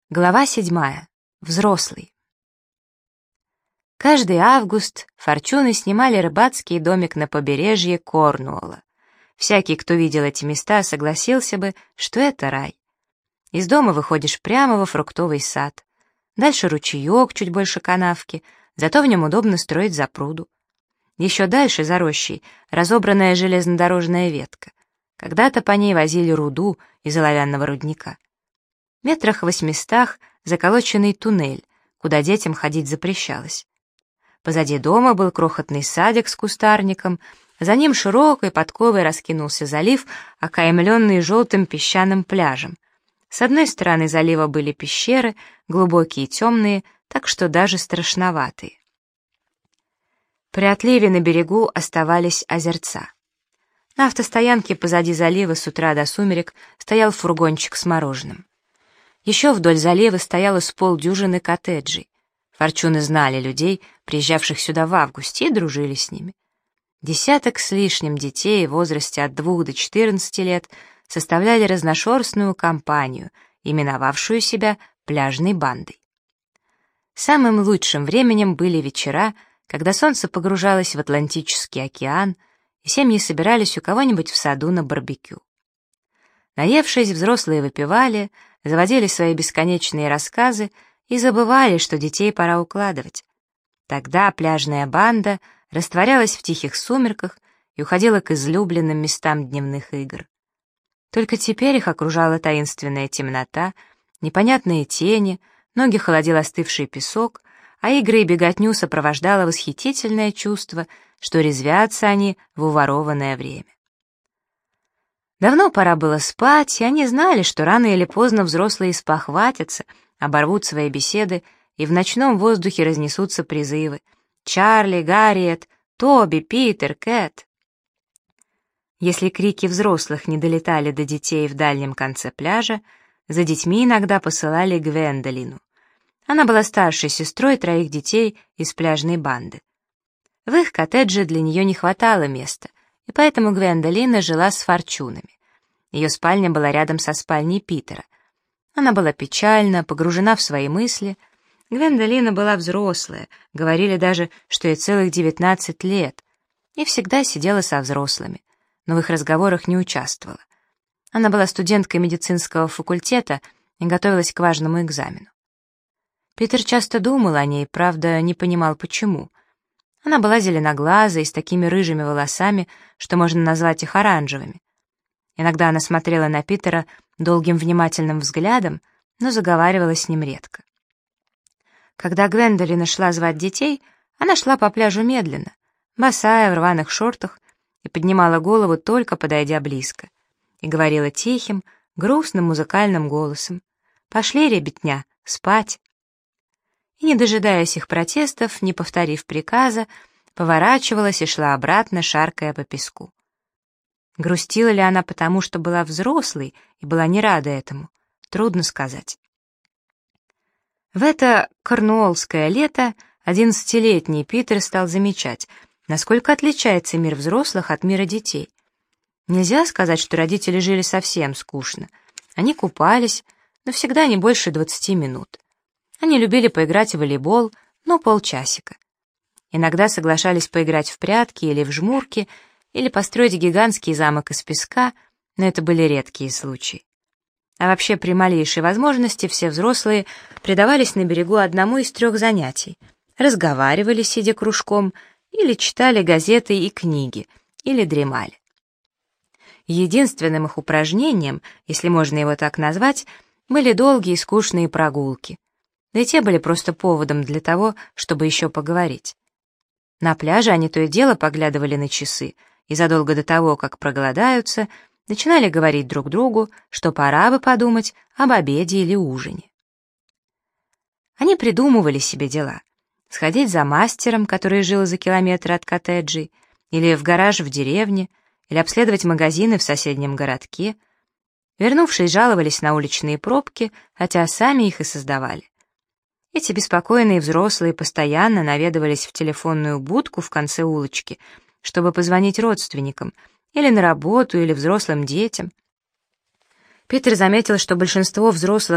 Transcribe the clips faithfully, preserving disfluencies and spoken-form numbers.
Глава седьмая. Взрослый. Каждый август Форчуны снимали рыбацкий домик на побережье Корнуолла. Всякий, кто видел эти места, согласился бы, что это рай. Из дома выходишь прямо во фруктовый сад. Дальше ручеек, чуть больше канавки, зато в нем удобно строить запруду. Еще дальше, за рощей, разобранная железнодорожная ветка. Когда-то по ней возили руду из оловянного рудника. Метрах в восьмистах заколоченный туннель, куда детям ходить запрещалось. Позади дома был крохотный садик с кустарником, за ним широкой подковой раскинулся залив, окаймленный желтым песчаным пляжем. С одной стороны залива были пещеры, глубокие и темные, так что даже страшноватые. При отливе на берегу оставались озерца. На автостоянке позади залива с утра до сумерек стоял фургончик с мороженым. Еще вдоль залива стояло с полдюжины коттеджей. Форчуны знали людей, приезжавших сюда в августе, и дружили с ними. Десяток с лишним детей в возрасте от двух до четырнадцати лет составляли разношерстную компанию, именовавшую себя пляжной бандой. Самым лучшим временем были вечера, когда солнце погружалось в Атлантический океан, и семьи собирались у кого-нибудь в саду на барбекю. Наевшись, взрослые выпивали, заводили свои бесконечные рассказы и забывали, что детей пора укладывать. Тогда пляжная банда растворялась в тихих сумерках и уходила к излюбленным местам дневных игр. Только теперь их окружала таинственная темнота, непонятные тени, ноги холодил остывший песок, а игры и беготню сопровождало восхитительное чувство, что резвятся они в уворованное время. Давно пора было спать, и они знали, что рано или поздно взрослые спохватятся, оборвут свои беседы, и в ночном воздухе разнесутся призывы: «Чарли, Гарриет, Тоби, Питер, Кэт». Если крики взрослых не долетали до детей в дальнем конце пляжа, за детьми иногда посылали Гвендолину. Она была старшей сестрой троих детей из пляжной банды. В их коттедже для нее не хватало места, и поэтому Гвендолина жила с Форчунами. Ее спальня была рядом со спальней Питера. Она была печальна, погружена в свои мысли. Гвендолина была взрослая, говорили даже, что ей целых девятнадцать лет, и всегда сидела со взрослыми, но в их разговорах не участвовала. Она была студенткой медицинского факультета и готовилась к важному экзамену. Питер часто думал о ней, правда, не понимал, почему. Она была зеленоглазой, с такими рыжими волосами, что можно назвать их оранжевыми. Иногда она смотрела на Питера долгим внимательным взглядом, но заговаривала с ним редко. Когда Гвендолина шла звать детей, она шла по пляжу медленно, босая в рваных шортах, и поднимала голову, только подойдя близко, и говорила тихим, грустным музыкальным голосом: «Пошли, ребятня, спать». И, не дожидаясь их протестов, не повторив приказа, поворачивалась и шла обратно, шаркая по песку. Грустила ли она потому, что была взрослой и была не рада этому, трудно сказать. В это корнуоллское лето одиннадцатилетний Питер стал замечать, насколько отличается мир взрослых от мира детей. Нельзя сказать, что родители жили совсем скучно. Они купались, но всегда не больше двадцати минут. Они любили поиграть в волейбол, но полчасика. Иногда соглашались поиграть в прятки или в жмурки, или построить гигантский замок из песка, но это были редкие случаи. А вообще при малейшей возможности все взрослые предавались на берегу одному из трех занятий: разговаривали, сидя кружком, или читали газеты и книги, или дремали. Единственным их упражнением, если можно его так назвать, были долгие и скучные прогулки. Да и те были просто поводом для того, чтобы еще поговорить. На пляже они то и дело поглядывали на часы, и задолго до того, как проголодаются, начинали говорить друг другу, что пора бы подумать об обеде или ужине. Они придумывали себе дела: сходить за мастером, который жил за километр от коттеджей, или в гараж в деревне, или обследовать магазины в соседнем городке. Вернувшись, жаловались на уличные пробки, хотя сами их и создавали. Эти беспокойные взрослые постоянно наведывались в телефонную будку в конце улочки, чтобы позвонить родственникам, или на работу, или взрослым детям. Питер заметил, что большинство взрослых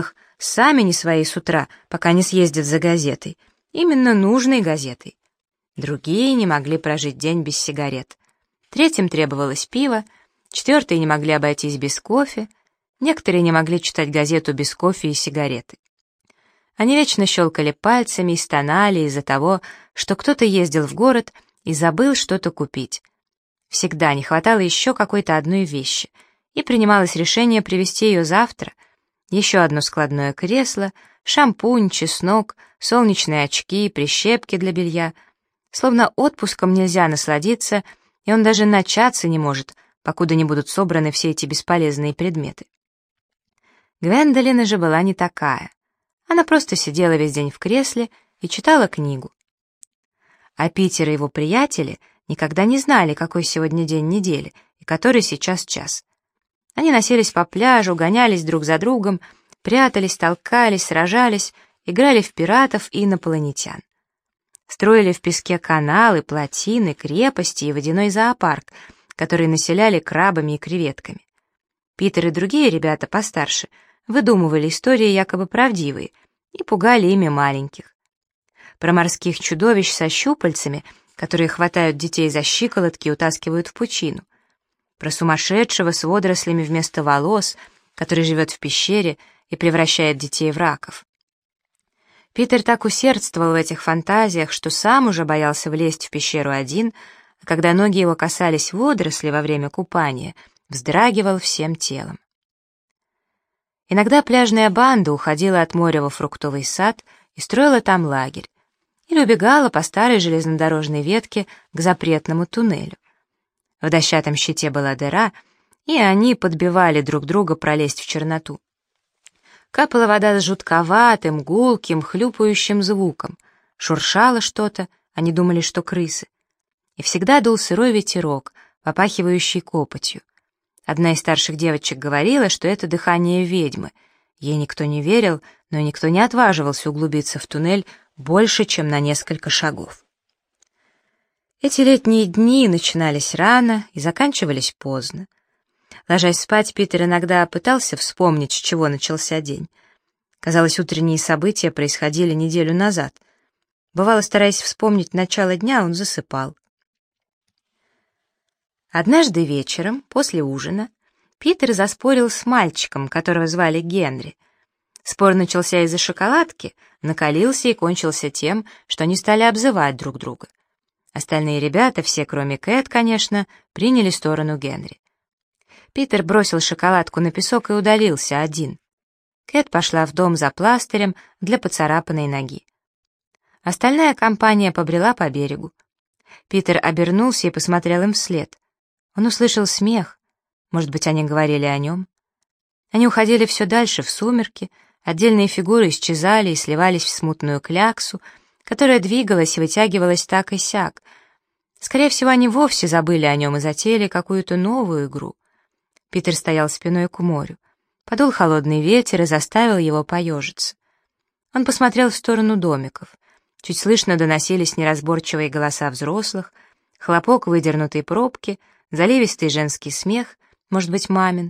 Сами не свои с утра, пока не съездят за газетой. Именно нужной газетой. Другие не могли прожить день без сигарет. Третьим требовалось пиво, четвертые не могли обойтись без кофе, некоторые не могли читать газету без кофе и сигареты. Они вечно щелкали пальцами и стонали из-за того, что кто-то ездил в город и забыл что-то купить. Всегда не хватало еще какой-то одной вещи, и принималось решение привезти ее завтра. Еще одно складное кресло, шампунь, чеснок, солнечные очки, прищепки для белья. Словно отпуском нельзя насладиться, и он даже начаться не может, покуда не будут собраны все эти бесполезные предметы. Гвендолин же была не такая. Она просто сидела весь день в кресле и читала книгу. А Питер и его приятели никогда не знали, какой сегодня день недели и который сейчас час. Они носились по пляжу, гонялись друг за другом, прятались, толкались, сражались, играли в пиратов и инопланетян. Строили в песке каналы, плотины, крепости и водяной зоопарк, которые населяли крабами и креветками. Питер и другие ребята постарше выдумывали истории якобы правдивые и пугали ими маленьких. Про морских чудовищ со щупальцами, которые хватают детей за щиколотки и утаскивают в пучину. Про сумасшедшего с водорослями вместо волос, который живет в пещере и превращает детей в раков. Питер так усердствовал в этих фантазиях, что сам уже боялся влезть в пещеру один, а когда ноги его касались водорослей во время купания, вздрагивал всем телом. Иногда пляжная банда уходила от моря во фруктовый сад и строила там лагерь, или убегала по старой железнодорожной ветке к запретному туннелю. В дощатом щите была дыра, и они подбивали друг друга пролезть в черноту. Капала вода с жутковатым, гулким, хлюпающим звуком. Шуршало что-то, они думали, что крысы. И всегда дул сырой ветерок, попахивающий копотью. Одна из старших девочек говорила, что это дыхание ведьмы. Ей никто не верил, но никто не отваживался углубиться в туннель больше, чем на несколько шагов. Эти летние дни начинались рано и заканчивались поздно. Ложась спать, Питер иногда пытался вспомнить, с чего начался день. Казалось, утренние события происходили неделю назад. Бывало, стараясь вспомнить начало дня, он засыпал. Однажды вечером, после ужина, Питер заспорил с мальчиком, которого звали Генри. Спор начался из-за шоколадки, накалился и кончился тем, что они стали обзывать друг друга. Остальные ребята, все кроме Кэт, конечно, приняли сторону Генри. Питер бросил шоколадку на песок и удалился один. Кэт пошла в дом за пластырем для поцарапанной ноги. Остальная компания побрела по берегу. Питер обернулся и посмотрел им вслед. Он услышал смех. Может быть, они говорили о нем? Они уходили все дальше в сумерки, отдельные фигуры исчезали и сливались в смутную кляксу, которая двигалась и вытягивалась так и сяк. Скорее всего, они вовсе забыли о нем и затеяли какую-то новую игру. Питер стоял спиной к морю. Подул холодный ветер и заставил его поежиться. Он посмотрел в сторону домиков. Чуть слышно доносились неразборчивые голоса взрослых, хлопок выдернутой пробки, заливистый женский смех, может быть, мамин.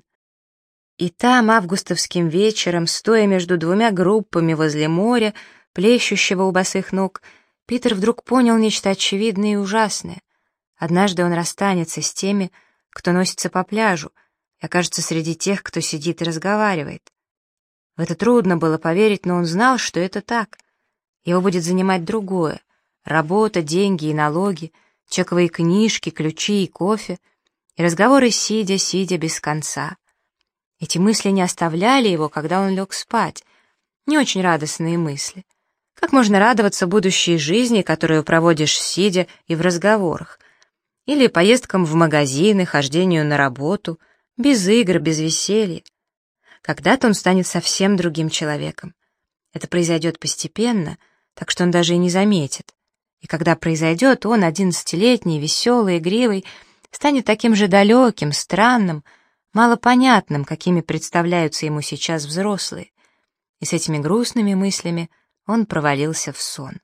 И там, августовским вечером, стоя между двумя группами возле моря, плещущего у босых ног, Питер вдруг понял нечто очевидное и ужасное. Однажды он расстанется с теми, кто носится по пляжу, и окажется среди тех, кто сидит и разговаривает. В это трудно было поверить, но он знал, что это так. Его будет занимать другое — работа, деньги и налоги, чековые книжки, ключи и кофе, и разговоры сидя, сидя без конца. Эти мысли не оставляли его, когда он лег спать. Не очень радостные мысли. Как можно радоваться будущей жизни, которую проводишь сидя и в разговорах? Или поездкам в магазины, хождению на работу, без игр, без веселья? Когда-то он станет совсем другим человеком. Это произойдет постепенно, так что он даже и не заметит. И когда произойдет, он, одиннадцатилетний, веселый, игривый, станет таким же далеким, странным, малопонятным, какими представляются ему сейчас взрослые. И с этими грустными мыслями он провалился в сон.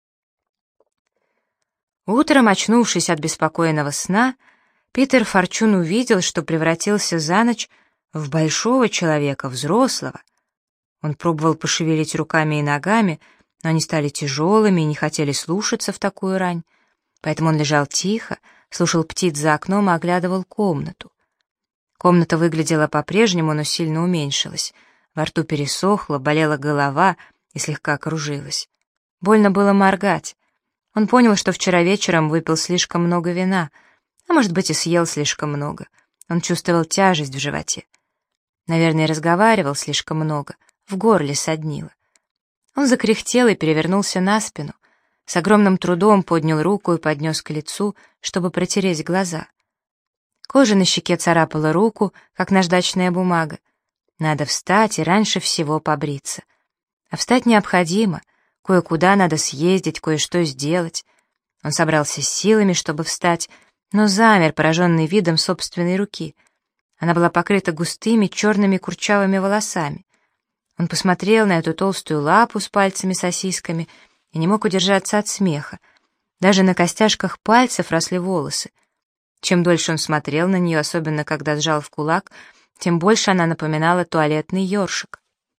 Утром, очнувшись от беспокойного сна, Питер Форчун увидел, что превратился за ночь в большого человека, взрослого. Он пробовал пошевелить руками и ногами, но они стали тяжелыми и не хотели слушаться в такую рань. Поэтому он лежал тихо, слушал птиц за окном и оглядывал комнату. Комната выглядела по-прежнему, но сильно уменьшилась. Во рту пересохло, болела голова и слегка кружилась. Больно было моргать. Он понял, что вчера вечером выпил слишком много вина, а может быть и съел слишком много. Он чувствовал тяжесть в животе. Наверное, разговаривал слишком много, в горле соднило. Он закряхтел и перевернулся на спину. С огромным трудом поднял руку и поднес к лицу, чтобы протереть глаза. Кожа на щеке царапала руку, как наждачная бумага. Надо встать и раньше всего побриться. А встать необходимо. Кое-куда надо съездить, кое-что сделать. Он собрался с силами, чтобы встать, но замер, пораженный видом собственной руки. Она была покрыта густыми черными курчавыми волосами. Он посмотрел на эту толстую лапу с пальцами-сосисками и не мог удержаться от смеха. Даже на костяшках пальцев росли волосы. Чем дольше он смотрел на нее, особенно когда сжал в кулак, тем больше она напоминала туалетный ёршик.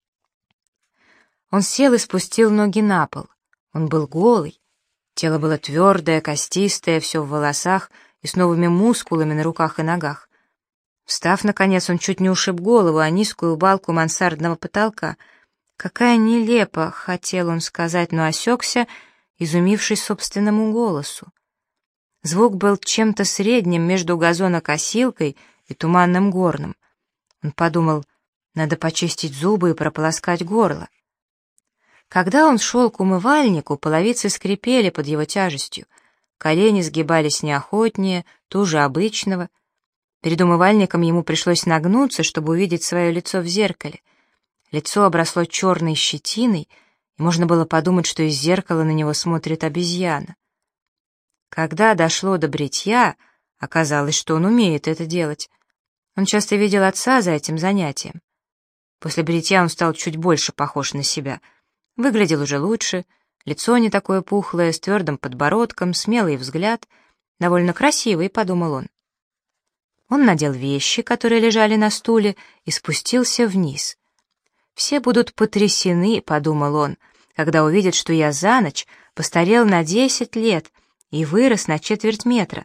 Он сел и спустил ноги на пол. Он был голый. Тело было твердое, костистое, все в волосах и с новыми мускулами на руках и ногах. Встав, наконец, он чуть не ушиб голову о низкую балку мансардного потолка. «Какая нелепо!» — хотел он сказать, но осекся, изумившись собственному голосу. Звук был чем-то средним между газонокосилкой и туманным горном. Он подумал, надо почистить зубы и прополоскать горло. Когда он шел к умывальнику, половицы скрипели под его тяжестью, колени сгибались неохотнее, туже обычного. Перед умывальником ему пришлось нагнуться, чтобы увидеть свое лицо в зеркале. Лицо обросло черной щетиной, и можно было подумать, что из зеркала на него смотрит обезьяна. Когда дошло до бритья, оказалось, что он умеет это делать. Он часто видел отца за этим занятием. После бритья он стал чуть больше похож на себя. Выглядел уже лучше, лицо не такое пухлое, с твердым подбородком, смелый взгляд. Довольно красивый, подумал он. Он надел вещи, которые лежали на стуле, и спустился вниз. «Все будут потрясены», — подумал он, «когда увидят, что я за ночь постарел на десять лет и вырос на четверть метра».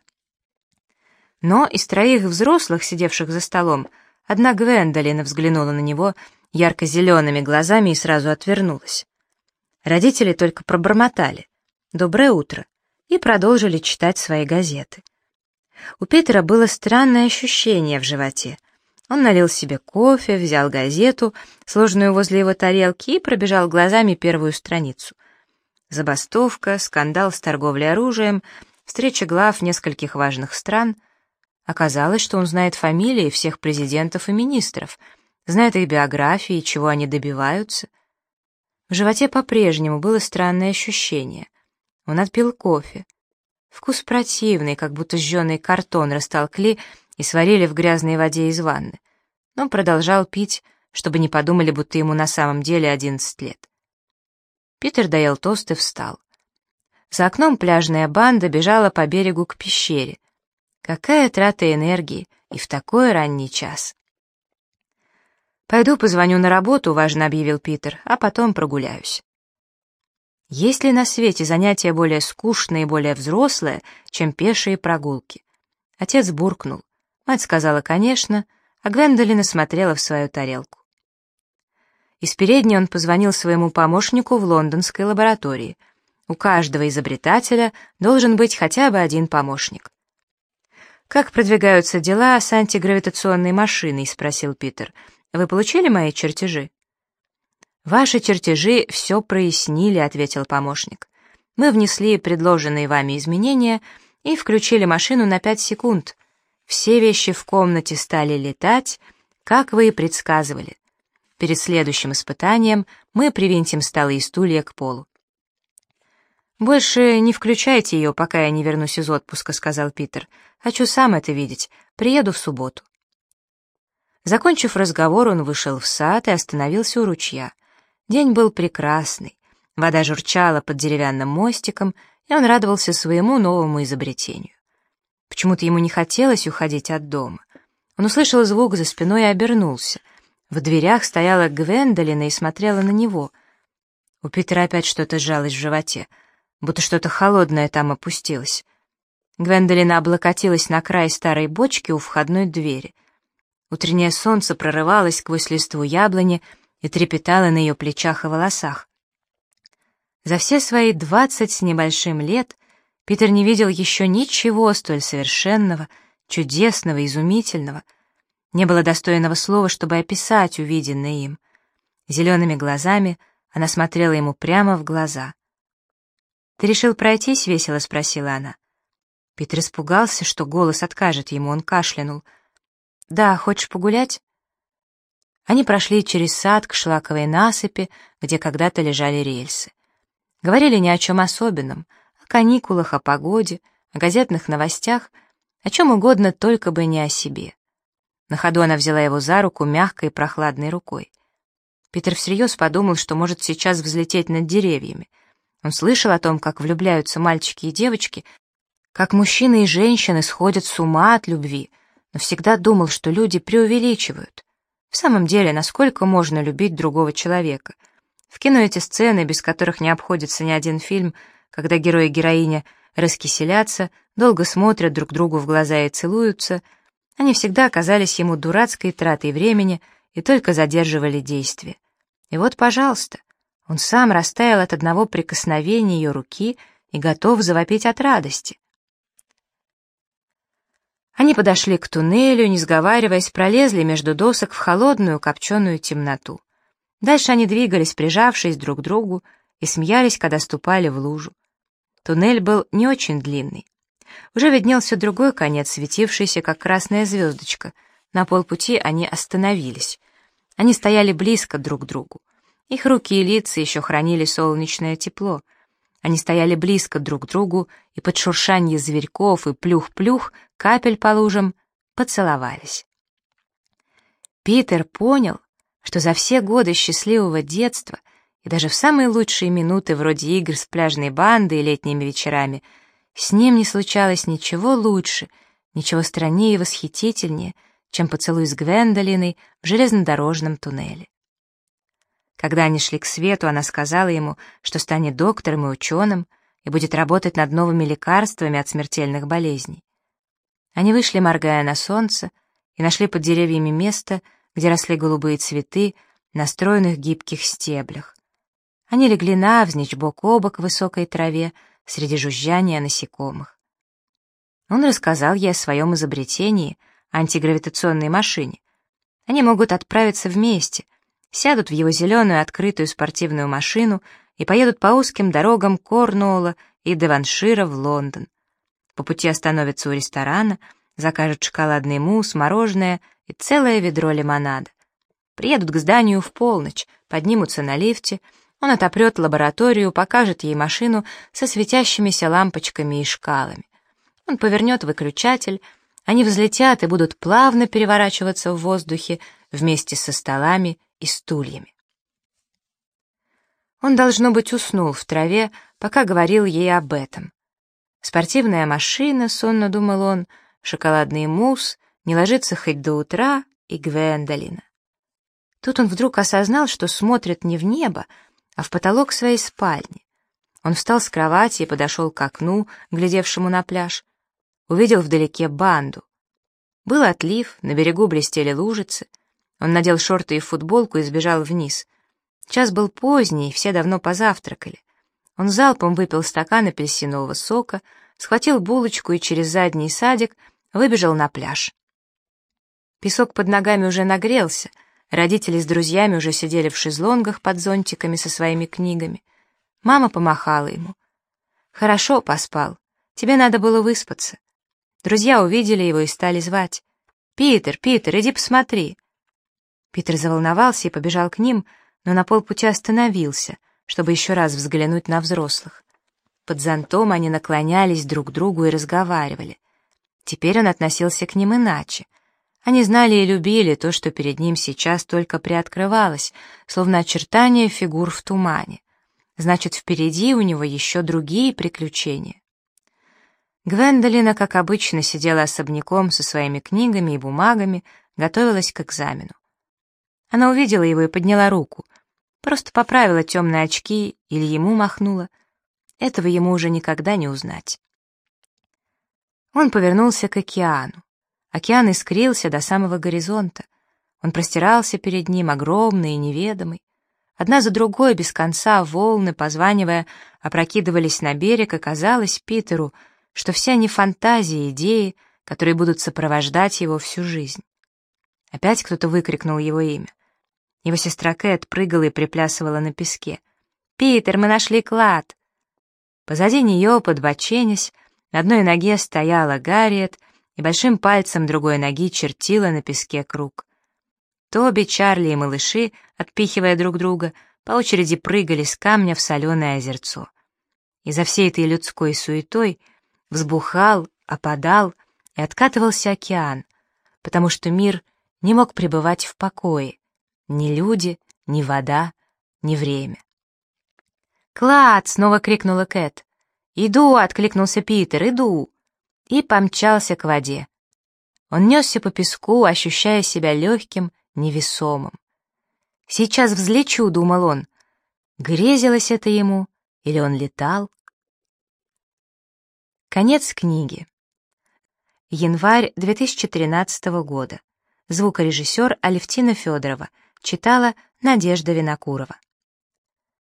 Но из троих взрослых, сидевших за столом, одна Гвендолин взглянула на него ярко-зелеными глазами и сразу отвернулась. Родители только пробормотали «Доброе утро» и продолжили читать свои газеты. У Питера было странное ощущение в животе. Он налил себе кофе, взял газету, сложенную возле его тарелки, и пробежал глазами первую страницу. Забастовка, скандал с торговлей оружием, встреча глав нескольких важных стран. Оказалось, что он знает фамилии всех президентов и министров, знает их биографии, чего они добиваются. В животе по-прежнему было странное ощущение. Он отпил кофе. Вкус противный, как будто жженый картон растолкли и сварили в грязной воде из ванны. Но продолжал пить, чтобы не подумали, будто ему на самом деле одиннадцать лет. Питер доел тост и встал. За окном пляжная банда бежала по берегу к пещере. Какая трата энергии и в такой ранний час. «Пойду позвоню на работу», — важно объявил Питер, — «а потом прогуляюсь». Есть ли на свете занятие более скучное и более взрослое, чем пешие прогулки? Отец буркнул. Мать сказала «конечно», а Гвендолин смотрела в свою тарелку. Из передней он позвонил своему помощнику в лондонской лаборатории. У каждого изобретателя должен быть хотя бы один помощник. «Как продвигаются дела с антигравитационной машиной?» — спросил Питер. «Вы получили мои чертежи?» «Ваши чертежи все прояснили», — ответил помощник. «Мы внесли предложенные вами изменения и включили машину на пять секунд. Все вещи в комнате стали летать, как вы и предсказывали. Перед следующим испытанием мы привинтим столы и стулья к полу». «Больше не включайте ее, пока я не вернусь из отпуска», — сказал Питер. «Хочу сам это видеть. Приеду в субботу». Закончив разговор, он вышел в сад и остановился у ручья. День был прекрасный. Вода журчала под деревянным мостиком, и он радовался своему новому изобретению. Почему-то ему не хотелось уходить от дома. Он услышал звук за спиной и обернулся. В дверях стояла Гвендолина и смотрела на него. У Питера опять что-то сжалось в животе, будто что-то холодное там опустилось. Гвендолина облокотилась на край старой бочки у входной двери. Утреннее солнце прорывалось сквозь листву яблони и трепетало на ее плечах и волосах. За все свои двадцать с небольшим лет Питер не видел еще ничего столь совершенного, чудесного, изумительного. Не было достойного слова, чтобы описать увиденное им. Зелеными глазами она смотрела ему прямо в глаза. «Ты решил пройтись?» — весело спросила она. Питер испугался, что голос откажет ему, он кашлянул. «Да, хочешь погулять?» Они прошли через сад к шлаковой насыпи, где когда-то лежали рельсы. Говорили ни о чем особенном, о каникулах, о погоде, о газетных новостях, о чем угодно, только бы не о себе. На ходу она взяла его за руку мягкой и прохладной рукой. Питер всерьез подумал, что может сейчас взлететь над деревьями. Он слышал о том, как влюбляются мальчики и девочки, как мужчины и женщины сходят с ума от любви, но всегда думал, что люди преувеличивают. В самом деле, насколько можно любить другого человека? В кино эти сцены, без которых не обходится ни один фильм, когда герой и героиня раскиселятся, долго смотрят друг другу в глаза и целуются, они всегда оказались ему дурацкой тратой времени и только задерживали действие. И вот, пожалуйста, он сам растаял от одного прикосновения ее руки и готов завопить от радости. Они подошли к туннелю, не сговариваясь, пролезли между досок в холодную копченую темноту. Дальше они двигались, прижавшись друг к другу, и смеялись, когда ступали в лужу. Туннель был не очень длинный. Уже виднелся другой конец, светившийся, как красная звездочка. На полпути они остановились. Они стояли близко друг к другу. Их руки и лица еще хранили солнечное тепло. Они стояли близко друг к другу, и под шуршанье зверьков и плюх-плюх, капель по лужам, поцеловались. Питер понял, что за все годы счастливого детства и даже в самые лучшие минуты вроде игр с пляжной бандой и летними вечерами с ним не случалось ничего лучше, ничего страннее и восхитительнее, чем поцелуй с Гвендолиной в железнодорожном туннеле. Когда они шли к свету, она сказала ему, что станет доктором и ученым и будет работать над новыми лекарствами от смертельных болезней. Они вышли, моргая на солнце, и нашли под деревьями место, где росли голубые цветы на стройных гибких стеблях. Они легли навзничь, бок о бок в высокой траве, среди жужжания насекомых. Он рассказал ей о своем изобретении, антигравитационной машине. Они могут отправиться вместе, сядут в его зеленую открытую спортивную машину и поедут по узким дорогам Корнуолла и Девоншира в Лондон. По пути остановятся у ресторана, закажут шоколадный мусс, мороженое и целое ведро лимонада. Приедут к зданию в полночь, поднимутся на лифте, он отопрет лабораторию, покажет ей машину со светящимися лампочками и шкалами. Он повернет выключатель, они взлетят и будут плавно переворачиваться в воздухе вместе со столами и стульями. Он, должно быть, уснул в траве, пока говорил ей об этом. Спортивная машина, сонно думал он, шоколадный мусс, не ложится хоть до утра и Гвендолина. Тут он вдруг осознал, что смотрит не в небо, а в потолок своей спальни. Он встал с кровати и подошел к окну, глядевшему на пляж. Увидел вдалеке банду. Был отлив, на берегу блестели лужицы. Он надел шорты и футболку и сбежал вниз. Час был поздний, все давно позавтракали. Он залпом выпил стакан апельсинового сока, схватил булочку и через задний садик выбежал на пляж. Песок под ногами уже нагрелся, родители с друзьями уже сидели в шезлонгах под зонтиками со своими книгами. Мама помахала ему. «Хорошо поспал, тебе надо было выспаться». Друзья увидели его и стали звать. «Питер, Питер, иди посмотри». Питер заволновался и побежал к ним, но на полпути остановился, чтобы еще раз взглянуть на взрослых. Под зонтом они наклонялись друг к другу и разговаривали. Теперь он относился к ним иначе. Они знали и любили то, что перед ним сейчас только приоткрывалось, словно очертания фигур в тумане. Значит, впереди у него еще другие приключения. Гвендолина, как обычно, сидела особняком со своими книгами и бумагами, готовилась к экзамену. Она увидела его и подняла руку. Просто поправила темные очки или ему махнула. Этого ему уже никогда не узнать. Он повернулся к океану. Океан искрился до самого горизонта. Он простирался перед ним, огромный и неведомый. Одна за другой, без конца, волны, позванивая, опрокидывались на берег, и казалось Питеру, что все они фантазии, идеи, которые будут сопровождать его всю жизнь. Опять кто-то выкрикнул его имя. Его сестра Кэт прыгала и приплясывала на песке. «Питер, мы нашли клад!» Позади нее, подбоченясь, на одной ноге стояла Гарриет и большим пальцем другой ноги чертила на песке круг. Тоби, Чарли и малыши, отпихивая друг друга, по очереди прыгали с камня в соленое озерцо. И за всей этой людской суетой взбухал, опадал и откатывался океан, потому что мир не мог пребывать в покое, ни люди, ни вода, ни время. «Клад!» — снова крикнула Кэт. «Иду!» — откликнулся Питер. «Иду!» И помчался к воде. Он несся по песку, ощущая себя легким, невесомым. «Сейчас взлечу», — думал он. Грезилось это ему, или он летал? Конец книги. Январь две тысячи тринадцатого года. Звукорежиссер Алевтина Федорова. Читала Надежда Винокурова.